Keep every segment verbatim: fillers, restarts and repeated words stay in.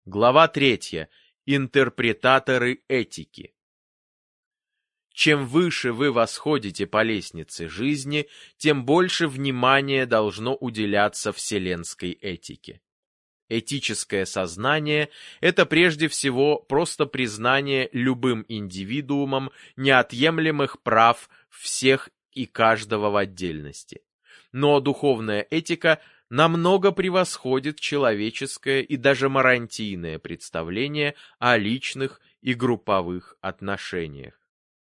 Глава третья. Интерпретаторы этики. Чем выше вы восходите по лестнице жизни, тем больше внимания должно уделяться вселенской этике. Этическое сознание – это прежде всего просто признание любым индивидуумом неотъемлемых прав всех и каждого в отдельности. Но духовная этика намного превосходит человеческое и даже марантийное представление о личных и групповых отношениях.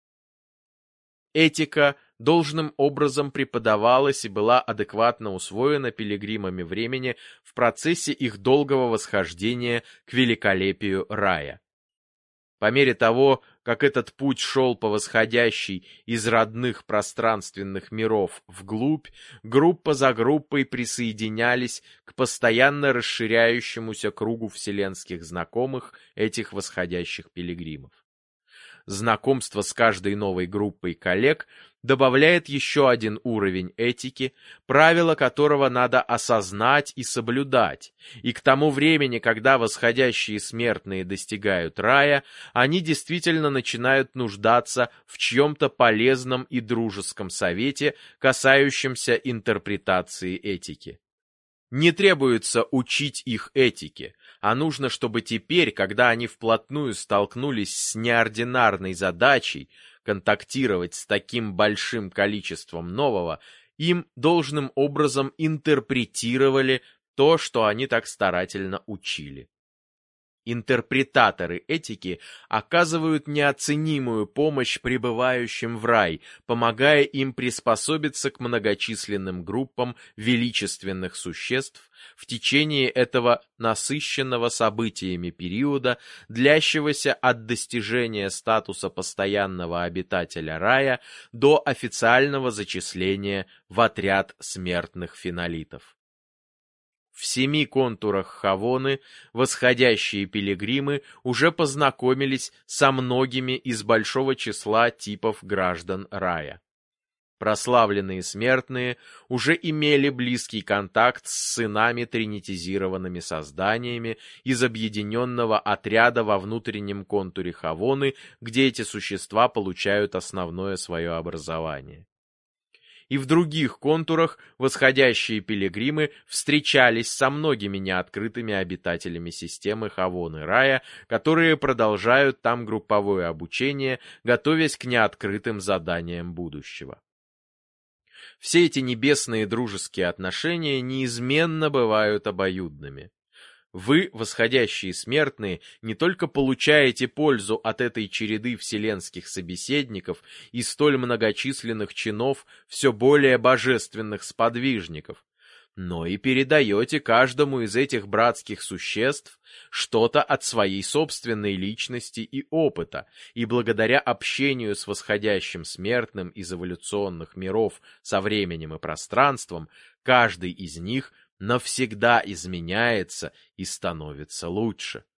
Этика должным образом преподавалась и была адекватно усвоена пилигримами времени в процессе их долгого восхождения к великолепию рая. По мере того, как этот путь шел по восходящей из родных пространственных миров вглубь, группа за группой присоединялись к постоянно расширяющемуся кругу вселенских знакомых этих восходящих пилигримов. Знакомство с каждой новой группой коллег добавляет еще один уровень этики, правила которого надо осознать и соблюдать, и к тому времени, когда восходящие смертные достигают рая, они действительно начинают нуждаться в чьем-то полезном и дружеском совете, касающемся интерпретации этики. Не требуется учить их этике, а нужно, чтобы теперь, когда они вплотную столкнулись с неординарной задачей контактировать с таким большим количеством нового, им должным образом интерпретировали то, что они так старательно учили. Интерпретаторы этики оказывают неоценимую помощь прибывающим в рай, помогая им приспособиться к многочисленным группам величественных существ в течение этого насыщенного событиями периода, длящегося от достижения статуса постоянного обитателя рая до официального зачисления в отряд смертных фенолитов. В семи контурах Хавоны восходящие пилигримы уже познакомились со многими из большого числа типов граждан рая. Прославленные смертные уже имели близкий контакт с сынами тринитизированными созданиями из объединенного отряда во внутреннем контуре Хавоны, где эти существа получают основное свое образование. И в других контурах восходящие пилигримы встречались со многими неоткрытыми обитателями системы Хавоны рая, которые продолжают там групповое обучение, готовясь к неоткрытым заданиям будущего. Все эти небесные дружеские отношения неизменно бывают обоюдными. Вы, восходящие смертные, не только получаете пользу от этой череды вселенских собеседников и столь многочисленных чинов все более божественных сподвижников, но и передаете каждому из этих братских существ что-то от своей собственной личности и опыта, и благодаря общению с восходящим смертным из эволюционных миров со временем и пространством, каждый из них навсегда изменяется и становится лучше.